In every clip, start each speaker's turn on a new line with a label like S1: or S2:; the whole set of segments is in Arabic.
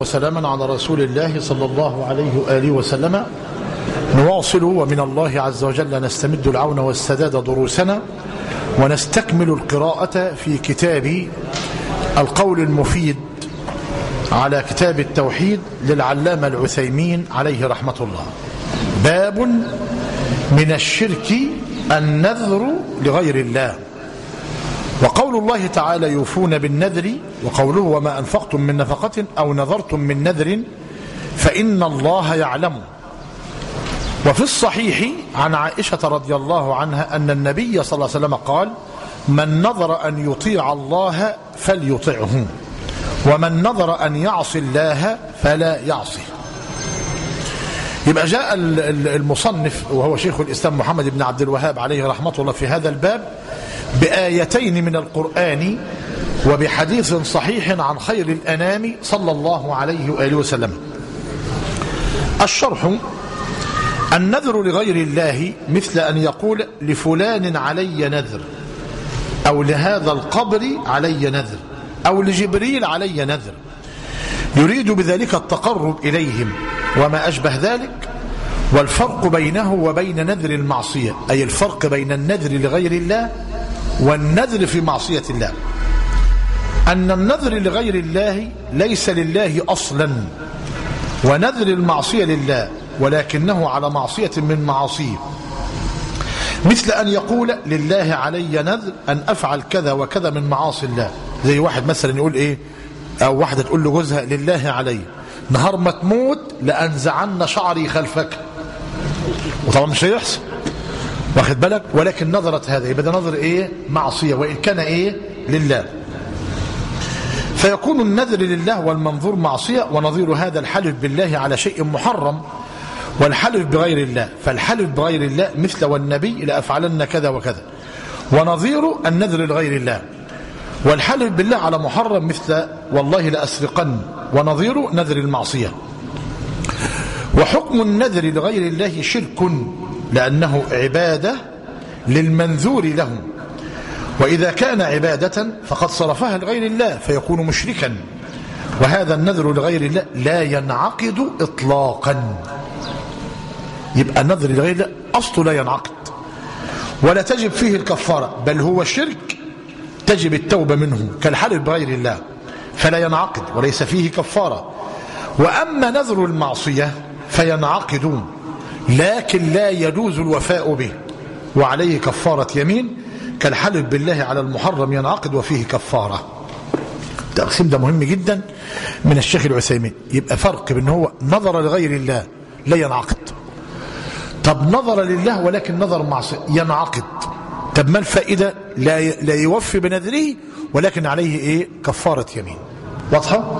S1: وسلاما على رسول الله صلى الله عليه وآله وسلم. نواصل ومن الله عز وجل نستمد العون والسداد دروسنا، ونستكمل القراءة في كتاب القول المفيد على كتاب التوحيد للعلامة العثيمين عليه رحمة الله. باب من الشرك النذر لغير الله. وقول الله تعالى يوفون بالنذر، وقوله وما أنفقتم من نفقة أو نذرتم من نذر فإن الله يعلم. وفي الصحيح عن عائشة رضي الله عنها أن النبي صلى الله عليه وسلم قال: من نذر أن يطيع الله فليطعه، ومن نذر أن يعصي الله فلا يعصي. يبقى جاء المصنف وهو شيخ الإسلام محمد بن عبد الوهاب عليه رحمة الله في هذا الباب بآيتين من القرآن وبحديث صحيح عن خير الأنام صلى الله عليه وآله وسلم. الشرح: النذر لغير الله مثل أن يقول لفلان علي نذر، أو لهذا القبر علي نذر، أو لجبريل علي نذر، يريد بذلك التقرب إليهم وما أشبه ذلك. والفرق بينه وبين نذر المعصية، أي الفرق بين النذر لغير الله والنذر في معصية الله، أن النذر لغير الله ليس لله أصلا، ونذر المعصية لله ولكنه على معصية من معاصيه. مثل أن يقول لله علي نذر أن أفعل كذا وكذا من معاصي الله. زي واحد مثلا يقول إيه، أو واحدة تقول لجوزها لله علي نهار ما تموت لأنزعن شعري خلفك، وطبعا مش هيحصل، واخد بالك، ولكن نظرت هذا، يبقى ده نظر ايه؟ معصية، وإن كان ايه؟ لله. فيكون النذر لله والمنظور معصية. ونظير هذا الحلف بالله على شيء محرم، والحلف بغير الله. فالحلف بغير الله مثل والنبي لأفعلن كذا وكذا، ونظير النذر لغير الله. والحلف بالله على محرم مثل والله لأسرقن، ونظير نذر المعصية. وحكم النذر لغير الله شرك، لأنه عبادة للمنذور له، وإذا كان عبادة فقد صرفها لغير الله فيكون مشركا. وهذا النذر لغير الله لا ينعقد إطلاقا. يبقى النذر لغير الله أصله لا ينعقد ولا تجب فيه الكفارة، بل هو شرك تجب التوبة منه كالحلف بغير الله، فلا ينعقد وليس فيه كفارة. وأما نذر المعصية فينعقد، لكن لا يجوز الوفاء به وعليه كفارة يمين، كالحلف بالله على المحرم ينعقد وفيه كفارة. التقسيم ده مهم جدا من الشيخ العثيمين. يبقى فرق بين هو نظر لغير الله لا ينعقد، طب نظر لله ولكن نظر معصية ينعقد. طب ما الفائدة؟ لا يوفي بنذره ولكن عليه ايه؟ كفارة يمين. واضحة؟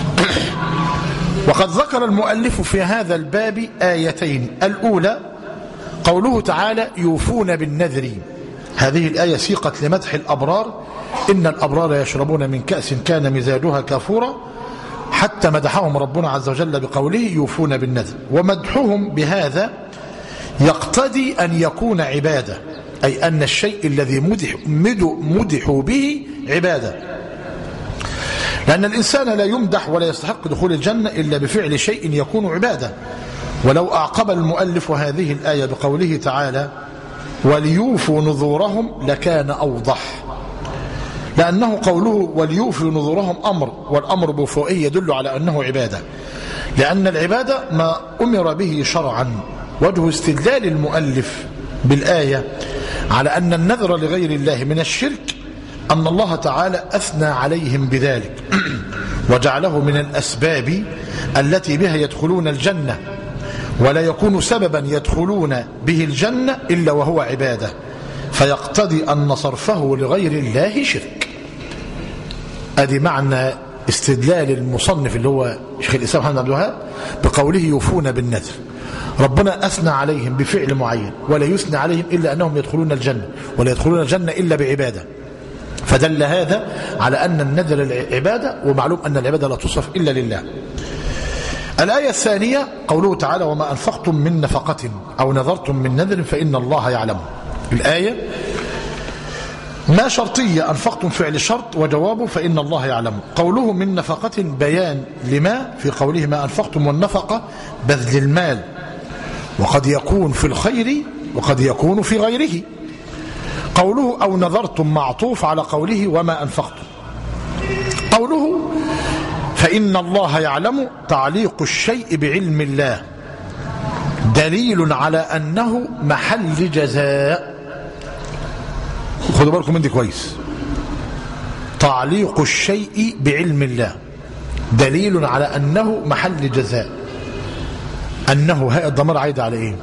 S1: وقد ذكر المؤلف في هذا الباب آيتين. الأولى قوله تعالى يوفون بالنذر. هذه الآية سيقت لمدح الأبرار: إن الأبرار يشربون من كأس كان مزاجها كافورا، حتى مدحهم ربنا عز وجل بقوله يوفون بالنذر. ومدحهم بهذا يقتضي أن يكون عبادة، أي أن الشيء الذي مدحوا به عبادة، لأن الإنسان لا يمدح ولا يستحق دخول الجنة إلا بفعل شيء يكون عبادة. ولو أعقب المؤلف هذه الآية بقوله تعالى وليوفوا نذورهم لكان أوضح، لأنه قوله وليوفوا نذورهم أمر، والأمر بوفائه يدل على أنه عبادة، لأن العبادة ما أمر به شرعا. وجه استدلال المؤلف بالآية على أن النذر لغير الله من الشرك أن الله تعالى أثنى عليهم بذلك وجعله من الأسباب التي بها يدخلون الجنة، ولا يكون سببا يدخلون به الجنة إلا وهو عبادة، فيقتضي أن صرفه لغير الله شرك. أدي معنى استدلال المصنف اللي هو شيخ الإسلام محمد عبد الوهاب بقوله يوفون بالنذر. ربنا أثنى عليهم بفعل معين، ولا يثنى عليهم إلا أنهم يدخلون الجنة، ولا يدخلون الجنة إلا بعبادة، فدل هذا على أن النذر عبادة، ومعلوم أن العبادة لا تصرف إلا لله. الآية الثانية قوله تعالى وما أنفقتم من نفقة أو نذرتم من نذر فإن الله يعلم. الآية ما شرطية أنفقتم فعل شرط وجوابه فإن الله يعلم. قوله من نفقة بيان لما في قوله ما أنفقتم، والنفقة بذل المال، وقد يكون في الخير وقد يكون في غيره. قوله أو نذرتم معطوف على قوله وما أنفقتم. قوله فإن الله يعلم تعليق الشيء بعلم الله دليل على أنه محل جزاء. خدوا بالكم من دي كويس. تعليق الشيء بعلم الله دليل على أنه محل جزاء. أنه هاء الضمير عايد على إيه؟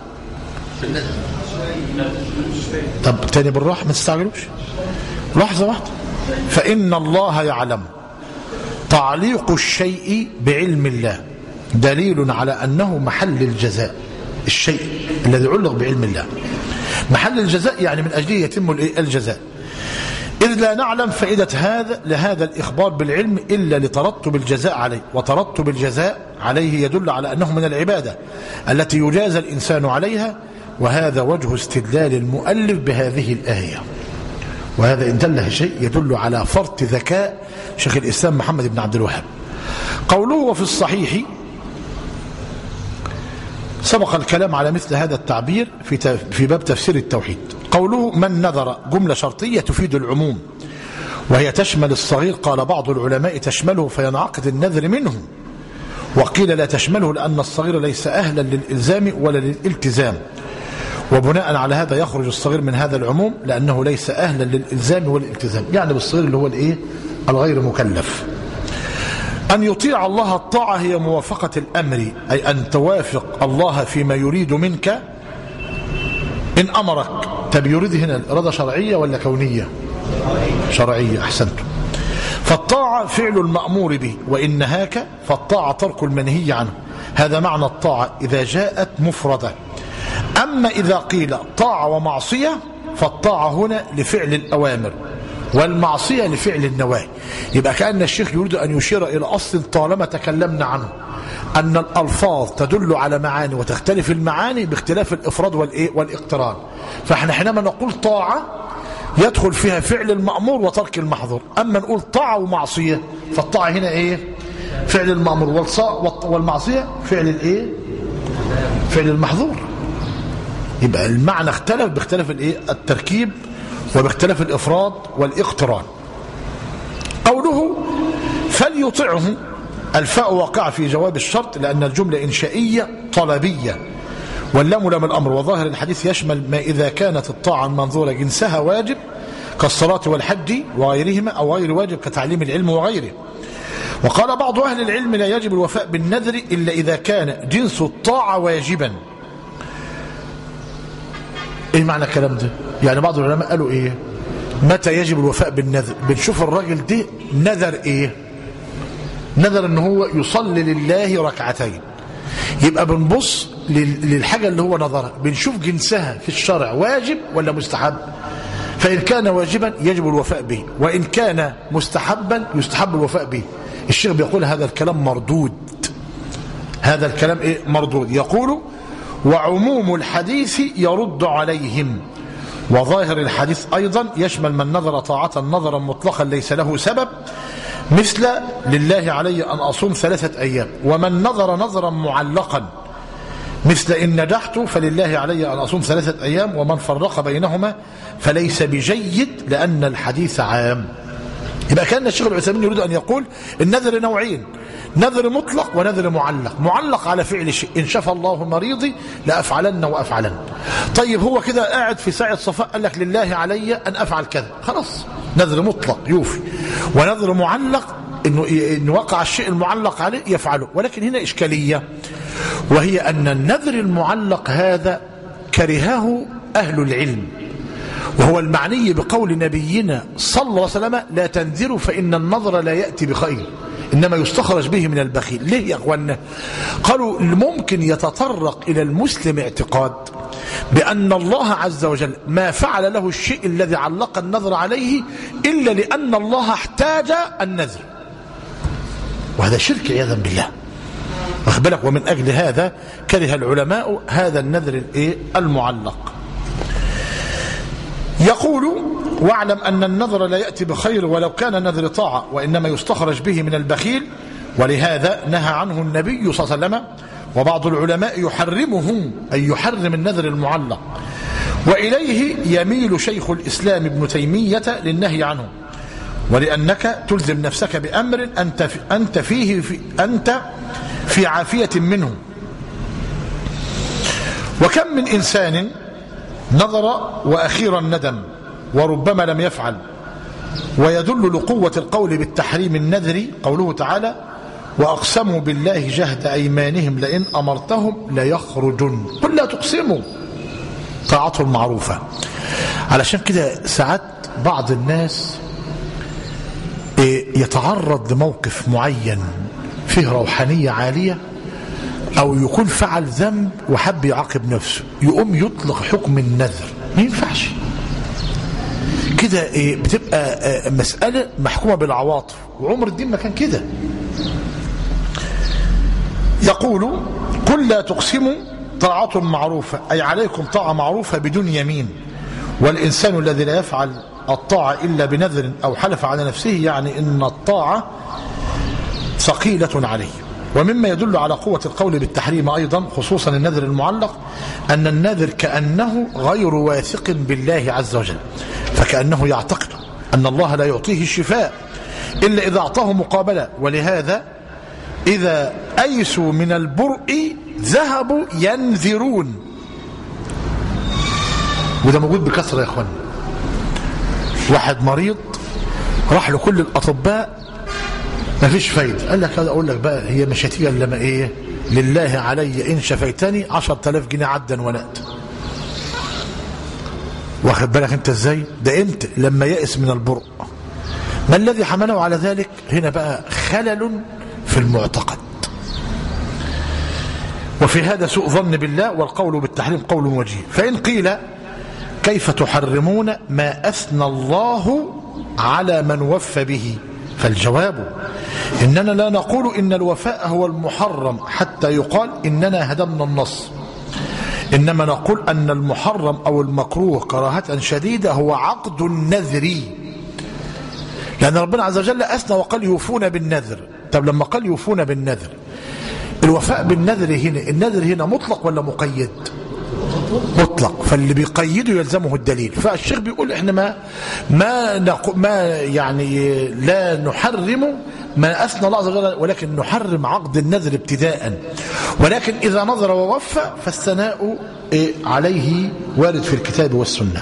S1: طب تاني بالراحة ما تستعجلوش، لحظة واحدة. فإن الله يعلم تعليق الشيء بعلم الله دليل على أنه محل الجزاء. الشيء الذي علق بعلم الله محل الجزاء، يعني من أجله يتم الجزاء. إذ لا نعلم فائدة لهذا الإخبار بالعلم إلا لترتب الجزاء عليه، وترتب الجزاء عليه يدل على أنه من العبادة التي يجازى الإنسان عليها. وهذا وجه استدلال المؤلف بهذه الآية. وهذا إن دله شيء يدل على فرط ذكاء شيخ الإسلام محمد بن عبد الوهاب. قوله وفي الصحيح، سبق الكلام على مثل هذا التعبير في باب تفسير التوحيد. قوله من نذر جملة شرطية تفيد العموم، وهي تشمل الصغير. قال بعض العلماء تشمله فينعقد النذر منه، وقيل لا تشمله لأن الصغير ليس أهلا للإلزام ولا للالتزام، وبناء على هذا يخرج الصغير من هذا العموم لأنه ليس أهلا للإلزام والالتزام، يعني بالصغير اللي هو الإيه؟ الغير مكلف. أن يطيع الله الطاعة هي موافقة الأمر، أي أن توافق الله فيما يريد منك إن أمرك. طب يريد هنا الإرادة شرعية ولا كونية؟ شرعية، أحسنتم. فالطاعة فعل المأمور به، وإن نهاك فالطاعة ترك المنهي عنه. هذا معنى الطاعة إذا جاءت مفردة. أما إذا قيل طاعة ومعصية فالطاعة هنا لفعل الأوامر والمعصية لفعل النواهي. يبقى كأن الشيخ يريد أن يشير إلى أصل طالما تكلمنا عنه، أن الألفاظ تدل على معاني وتختلف المعاني باختلاف الإفراد والاقتران. فإحنا حينما نقول طاعة يدخل فيها فعل المأمور وترك المحظور. أما نقول طاعة ومعصية فالطاعة هنا إيه؟ فعل المأمور، والمعصية فعل الإيه؟ فعل المحظور. يبقى المعنى اختلف باختلاف الإيه؟ التركيب وباختلاف الإفراد والاقتران. قوله فليطعه، الفاء واقع في جواب الشرط لأن الجملة إنشائية طلبية، واللام لام الأمر. وظاهر الحديث يشمل ما إذا كانت الطاعة المنظورة جنسها واجب كالصلاة والحج وغيرهما، أو غير واجب كتعليم العلم وغيره. وقال بعض أهل العلم لا يجب الوفاء بالنذر إلا إذا كان جنس الطاعة واجبا. إيه معنى الكلام ده؟ يعني بعض العلماء قالوا إيه؟ متى يجب الوفاء بالنذر؟ بنشوف الراجل ده نذر إيه؟ نذر إن هو يصلي لله ركعتين، يبقى بنبص للحاجة اللي هو نظرها، بنشوف جنسها في الشرع واجب ولا مستحب. فإن كان واجبا يجب الوفاء به، وإن كان مستحبا يستحب الوفاء به. الشيخ بيقول هذا الكلام مردود. هذا الكلام إيه؟ مردود. يقول وعموم الحديث يرد عليهم. وظاهر الحديث أيضا يشمل من نذر طاعة نظرا مطلقا ليس له سبب، مثل لله علي أن أصوم 3 أيام، ومن نظر نظرا معلقا مثل إن نجحت فلله علي أن أصوم 3 أيام، ومن فرق بينهما فليس بجيد لأن الحديث عام. يبقى كان الشيخ العثيمين يريد أن يقول النذر نوعين، نذر مطلق ونذر معلق. معلق على فعل شيء، إن شفى الله مريضي لأفعلن وأفعلن. طيب هو كده قاعد في ساعة صفاء قال لك لله علي أن أفعل كذا، خلاص نذر مطلق يوفي. ونذر معلق إنه وقع الشيء المعلق عليه يفعله. ولكن هنا إشكالية، وهي أن النذر المعلق هذا كرهه أهل العلم، وهو المعني بقول نبينا صلى الله عليه وسلم لا تنذروا فإن النظر لا يأتي بخير إنما يستخرج به من البخيل. ليه يا أخوانا؟ قالوا ممكن يتطرق إلى المسلم اعتقاد بأن الله عز وجل ما فعل له الشيء الذي علق النذر عليه إلا لأن الله احتاج النذر، وهذا شرك عياذا بالله. واخد بالك؟ ومن أجل هذا كره العلماء هذا النذر المعلق. يقول واعلم أن النذر لا يأتي بخير ولو كان النذر طاعة، وإنما يستخرج به من البخيل، ولهذا نهى عنه النبي صلى الله عليه وسلم، وبعض العلماء يحرمه، أي يحرم النذر المعلق، وإليه يميل شيخ الإسلام ابن تيمية للنهي عنه، ولأنك تلزم نفسك بأمر أنت في عافية منه. وكم من إنسان نظر وأخيرا ندم وربما لم يفعل. ويدل لقوة القول بالتحريم النذري قوله تعالى: وأقسموا بالله جهد أيمانهم لئن أمرتهم ليخرجن. قل لا تقسموا، طاعتهم معروفة. علشان كده ساعات بعض الناس يتعرض لموقف معين فيه روحانية عالية، أو يكون فعل ذنب وحب يعاقب نفسه، يقوم يطلق حكم النذر. ما ينفعش كده. بتبقى مسألة محكومة بالعواطف، وعمر الدين ما كان كده. يقول: قل لا تقسموا طاعة معروفة، أي عليكم طاعة معروفة بدون يمين. والإنسان الذي لا يفعل الطاعة إلا بنذر أو حلف على نفسه، يعني إن الطاعة ثقيلة عليه. ومما يدل على قوة القول بالتحريم أيضا، خصوصا النذر المعلق، أن النذر كأنه غير واثق بالله عز وجل، فكأنه يعتقد أن الله لا يعطيه الشفاء إلا إذا أعطاه مقابلة. ولهذا إذا أيسوا من البرء ذهبوا ينذرون، وده موجود بكثرة يا أخوان. واحد مريض راح لكل الأطباء ما فيش فايدة، قال لك هذا أقول لك بقى، هي مش هتيجي إلا لما إيه؟ لله علي إن شفيتني 10,000 جنيه عدا ونأت. واخد بالك أنت إزاي؟ ده أنت لما يأس من البرء. ما الذي حمله على ذلك؟ هنا بقى خلل في المعتقد. وفي هذا سوء ظن بالله، والقول بالتحريم قول وجيه. فإن قيل: كيف تحرمون ما أثنى الله على من وفى به؟ فالجواب: إننا لا نقول إن الوفاء هو المحرم حتى يقال إننا هدمنا النص، إنما نقول أن المحرم أو المكروه كراهة شديدة هو عقد النذر، لأن ربنا عز وجل أثنى وقال يوفون بالنذر. طب لما قال يوفون بالنذر، الوفاء بالنذر هنا، النذر هنا مطلق ولا مقيد؟ مطلق، فاللي بيقيده يلزمه الدليل. فالشيخ بيقول احنا ما يعني لا نحرم ما أثنى الله عز وجل، ولكن نحرم عقد النذر ابتداء. ولكن إذا نظر ووفى فالثناء عليه وارد في الكتاب والسنة.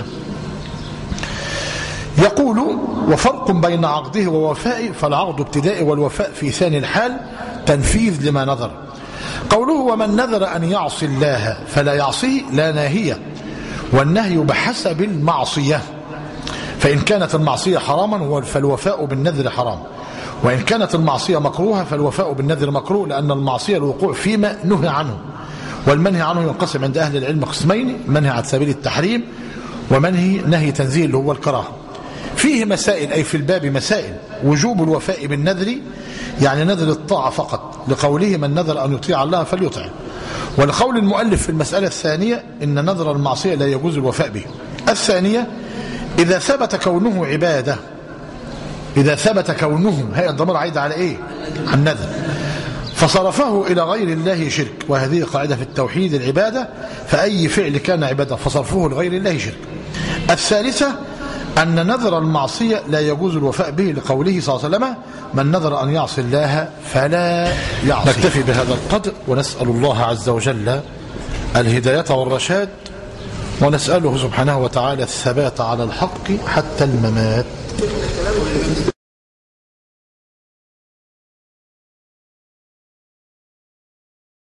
S1: يقول: وفرق بين عقده ووفائه، فالعقد ابتدائي والوفاء في ثاني الحال تنفيذ لما نذر. قوله: ومن نذر أن يعصي الله فلا يعصيه، لا ناهية، والنهي بحسب المعصية. فإن كانت المعصية حراما فالوفاء بالنذر حرام، وإن كانت المعصية مكروهة فالوفاء بالنذر مكروه، لأن المعصية الوقوع فيما نهى عنه. والمنهي عنه ينقسم عند أهل العلم قسمين: منهي على سبيل التحريم، ومنهي نهي تنزيل اللي هو الكراهة. فيه مسائل، أي في الباب مسائل: وجوب الوفاء بالنذر، يعني نذر الطاعة فقط، لقوله: من نذر أن يطيع الله فليطع. والقول المؤلف في المسألة الثانية إن نذر المعصية لا يجوز الوفاء به. الثانية: إذا ثبت كونه عبادة، إذا ثبت كونه، هي الضمير عايد على إيه؟ عن النذر، فصرفه إلى غير الله شرك. وهذه قاعدة في التوحيد: العبادة فأي فعل كان عبادة فصرفه لغير الله شرك. الثالثة: أن نذر المعصية لا يجوز الوفاء به، لقوله صلى الله عليه وسلم: من نذر أن يعصي الله فلا يعصي. نكتفي بهذا القدر، ونسأل الله عز وجل الهداية والرشاد، ونسأله سبحانه وتعالى الثبات على الحق حتى الممات.